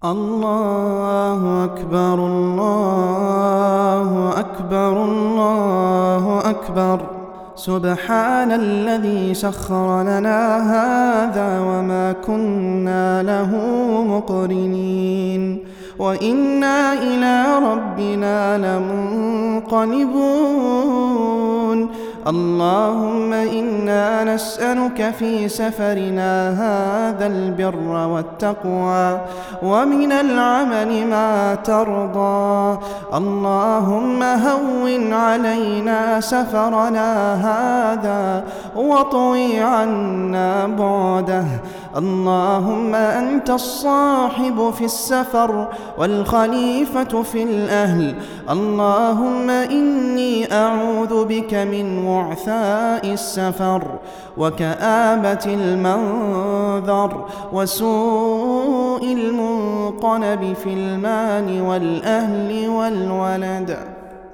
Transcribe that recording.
الله أكبر الله أكبر الله أكبر. سبحان الذي سخر لنا هذا وما كنا له مقرنين وإنا إلى ربنا لمنقلبون. اللهم إنا نسألك في سفرنا هذا البر والتقوى ومن العمل ما ترضى. اللهم هون علينا سفرنا هذا واطوي عنا بعده. اللهم أنت الصاحب في السفر والخليفة في الأهل. اللهم إني أعوذ بك من وعثاء السفر وكآبة المنظر وسوء المنقلب في المال والأهل والولد.